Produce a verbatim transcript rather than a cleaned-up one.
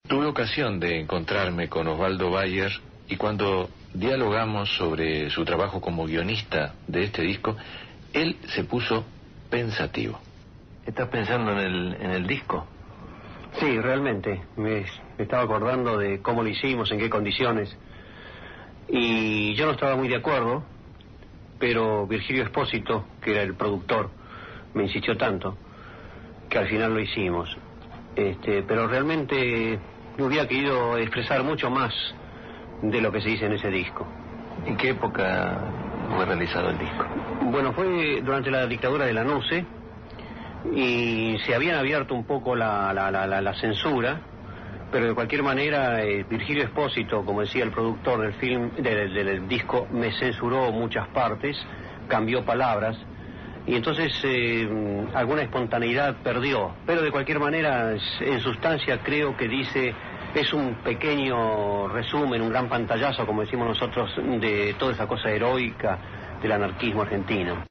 Tuve ocasión de encontrarme con Osvaldo Bayer y cuando dialogamos sobre su trabajo como guionista de este disco, él se puso pensativo. ¿Estás pensando en el, en el disco? Sí, realmente. Me, me estaba acordando de cómo lo hicimos, en qué condiciones. Y yo no estaba muy de acuerdo, pero Virgilio Espósito, que era el productor, me insistió tanto que al final lo hicimos. Este, pero realmente me hubiera querido expresar mucho más de lo que se dice en ese disco. ¿En qué época fue realizado el disco? Bueno, fue durante la dictadura de la N U C E y se habían abierto un poco la, la, la, la, la censura, pero de cualquier manera eh, Virgilio Espósito, como decía el productor del film, del, del, del disco, me censuró muchas partes, cambió palabras y entonces eh, alguna espontaneidad perdió, pero de cualquier manera en sustancia creo que dice, es un pequeño resumen, un gran pantallazo, como decimos nosotros, de toda esa cosa heroica del anarquismo argentino.